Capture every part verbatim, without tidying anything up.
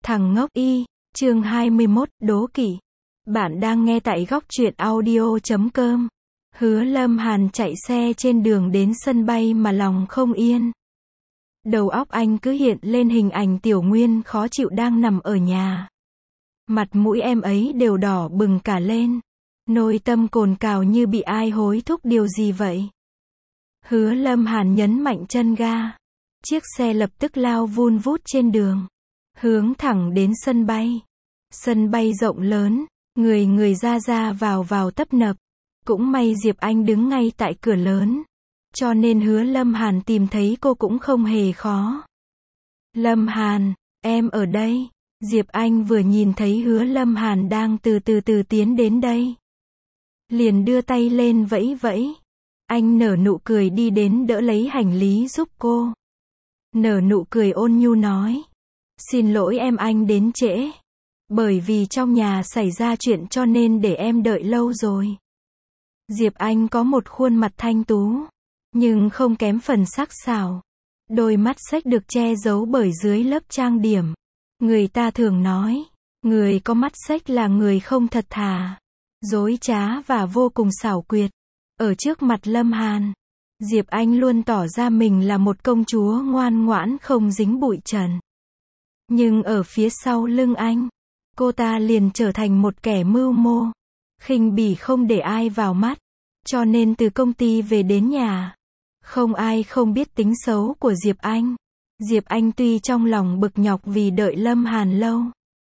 Thằng ngốc y, chương hai mươi mốt, đố kỵ. Bạn đang nghe tại góc truyện audio chấm com. Hứa Lâm Hàn chạy xe trên đường đến sân bay mà lòng không yên. Đầu óc anh cứ hiện lên hình ảnh Tiểu Nguyên khó chịu đang nằm ở nhà. Mặt mũi em ấy đều đỏ bừng cả lên. Nội tâm cồn cào như bị ai hối thúc điều gì vậy. Hứa Lâm Hàn nhấn mạnh chân ga. Chiếc xe lập tức lao vun vút trên đường. Hướng thẳng đến sân bay. Sân bay rộng lớn, người người ra ra vào vào tấp nập. Cũng may Diệp Anh đứng ngay tại cửa lớn. Cho nên Hứa Lâm Hàn tìm thấy cô cũng không hề khó. Lâm Hàn, em ở đây. Diệp Anh vừa nhìn thấy Hứa Lâm Hàn đang từ từ từ tiến đến đây. Liền đưa tay lên vẫy vẫy. Anh nở nụ cười đi đến đỡ lấy hành lý giúp cô. Nở nụ cười ôn nhu nói. Xin lỗi em anh đến trễ. Bởi vì trong nhà xảy ra chuyện cho nên để em đợi lâu rồi. Diệp Anh có một khuôn mặt thanh tú. Nhưng không kém phần sắc sảo. Đôi mắt xếch được che giấu bởi dưới lớp trang điểm. Người ta thường nói. Người có mắt xếch là người không thật thà. Dối trá và vô cùng xảo quyệt. Ở trước mặt Lâm Hàn. Diệp Anh luôn tỏ ra mình là một công chúa ngoan ngoãn không dính bụi trần. Nhưng ở phía sau lưng anh, cô ta liền trở thành một kẻ mưu mô, khinh bỉ không để ai vào mắt. Cho nên từ công ty về đến nhà, không ai không biết tính xấu của Diệp Anh. Diệp Anh tuy trong lòng bực nhọc vì đợi Lâm Hàn lâu,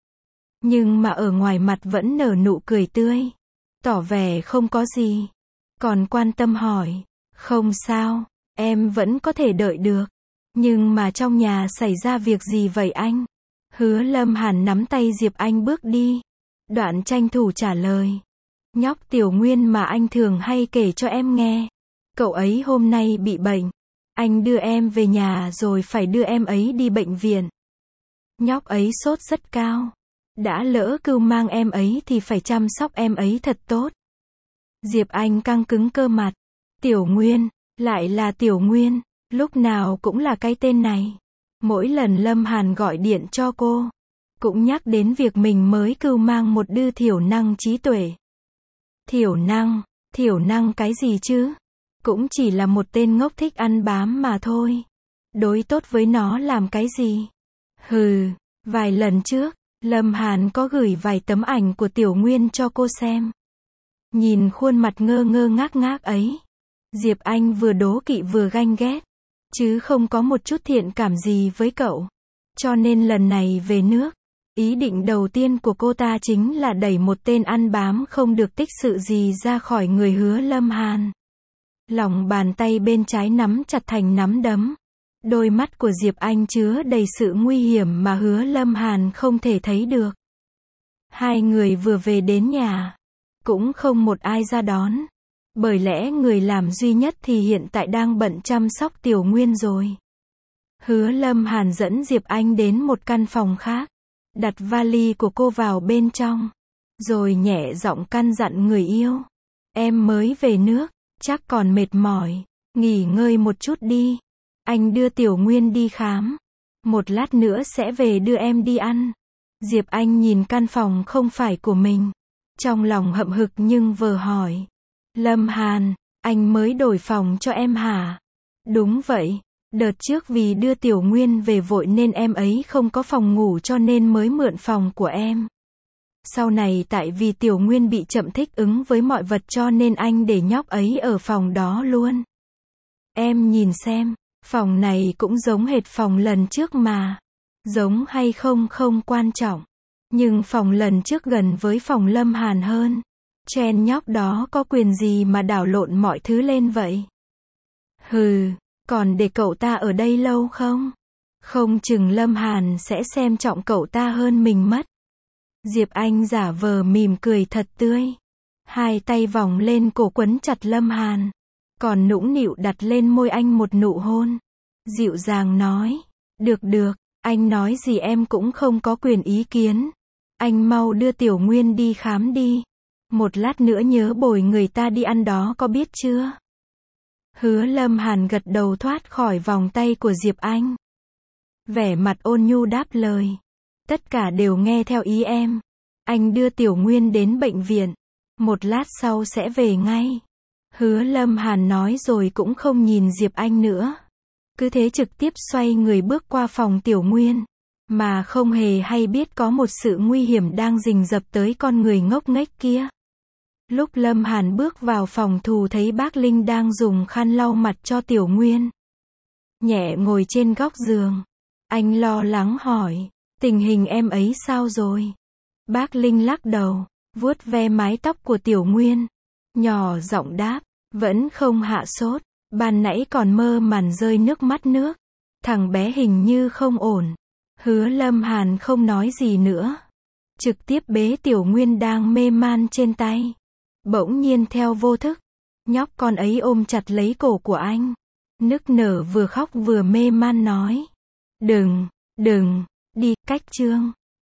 nhưng mà ở ngoài mặt vẫn nở nụ cười tươi, tỏ vẻ không có gì. Còn quan tâm hỏi, không sao, em vẫn có thể đợi được. Nhưng mà trong nhà xảy ra việc gì vậy anh? Hứa Lâm Hàn nắm tay Diệp Anh bước đi. Đoạn tranh thủ trả lời. Nhóc Tiểu Nguyên mà anh thường hay kể cho em nghe. Cậu ấy hôm nay bị bệnh. Anh đưa em về nhà rồi phải đưa em ấy đi bệnh viện. Nhóc ấy sốt rất cao. Đã lỡ cưu mang em ấy thì phải chăm sóc em ấy thật tốt. Diệp Anh căng cứng cơ mặt. Tiểu Nguyên, lại là Tiểu Nguyên, lúc nào cũng là cái tên này. Mỗi lần Lâm Hàn gọi điện cho cô, cũng nhắc đến việc mình mới cưu mang một đứa thiểu năng trí tuệ. Thiểu năng, thiểu năng cái gì chứ? Cũng chỉ là một tên ngốc thích ăn bám mà thôi. Đối tốt với nó làm cái gì? Hừ, vài lần trước, Lâm Hàn có gửi vài tấm ảnh của Tiểu Nguyên cho cô xem. Nhìn khuôn mặt ngơ ngơ ngác ngác ấy, Diệp Anh vừa đố kỵ vừa ganh ghét, chứ không có một chút thiện cảm gì với cậu. Cho nên lần này về nước, ý định đầu tiên của cô ta chính là đẩy một tên ăn bám không được tích sự gì ra khỏi người Hứa Lâm Hàn. Lòng bàn tay bên trái nắm chặt thành nắm đấm. Đôi mắt của Diệp Anh chứa đầy sự nguy hiểm mà Hứa Lâm Hàn không thể thấy được. Hai người vừa về đến nhà, cũng không một ai ra đón. Bởi lẽ người làm duy nhất thì hiện tại đang bận chăm sóc Tiểu Nguyên rồi. Hứa Lâm Hàn dẫn Diệp Anh đến một căn phòng khác, đặt vali của cô vào bên trong, rồi nhẹ giọng căn dặn người yêu. Em mới về nước, chắc còn mệt mỏi, nghỉ ngơi một chút đi. Anh đưa Tiểu Nguyên đi khám. Một lát nữa sẽ về đưa em đi ăn. Diệp Anh nhìn căn phòng không phải của mình. Trong lòng hậm hực nhưng vờ hỏi. Lâm Hàn, anh mới đổi phòng cho em hả? Đúng vậy, đợt trước vì đưa Tiểu Nguyên về vội nên em ấy không có phòng ngủ cho nên mới mượn phòng của em. Sau này tại vì Tiểu Nguyên bị chậm thích ứng với mọi vật cho nên anh để nhóc ấy ở phòng đó luôn. Em nhìn xem, phòng này cũng giống hệt phòng lần trước mà. Giống hay không không quan trọng. Nhưng phòng lần trước gần với phòng Lâm Hàn hơn. Chen nhóc đó có quyền gì mà đảo lộn mọi thứ lên vậy? Hừ, còn để cậu ta ở đây lâu không? Không chừng Lâm Hàn sẽ xem trọng cậu ta hơn mình mất. Diệp Anh giả vờ mỉm cười thật tươi. Hai tay vòng lên cổ quấn chặt Lâm Hàn. Còn nũng nịu đặt lên môi anh một nụ hôn. Dịu dàng nói. Được được, anh nói gì em cũng không có quyền ý kiến. Anh mau đưa Tiểu Nguyên đi khám đi. Một lát nữa nhớ bồi người ta đi ăn đó có biết chưa? Hứa Lâm Hàn gật đầu thoát khỏi vòng tay của Diệp Anh. Vẻ mặt ôn nhu đáp lời. Tất cả đều nghe theo ý em. Anh đưa Tiểu Nguyên đến bệnh viện. Một lát sau sẽ về ngay. Hứa Lâm Hàn nói rồi cũng không nhìn Diệp Anh nữa. Cứ thế trực tiếp xoay người bước qua phòng Tiểu Nguyên. Mà không hề hay biết có một sự nguy hiểm đang rình rập tới con người ngốc nghếch kia. Lúc Lâm Hàn bước vào phòng thù thấy bác Linh đang dùng khăn lau mặt cho Tiểu Nguyên. Nhẹ ngồi trên góc giường. Anh lo lắng hỏi, tình hình em ấy sao rồi? Bác Linh lắc đầu, vuốt ve mái tóc của Tiểu Nguyên. Nhỏ giọng đáp, vẫn không hạ sốt, ban nãy còn mơ màn rơi nước mắt nước. Thằng bé hình như không ổn. Hứa Lâm Hàn không nói gì nữa. Trực tiếp bế Tiểu Nguyên đang mê man trên tay. Bỗng nhiên theo vô thức, nhóc con ấy ôm chặt lấy cổ của anh. Nức nở vừa khóc vừa mê man nói. Đừng, đừng, đi, cách Trương.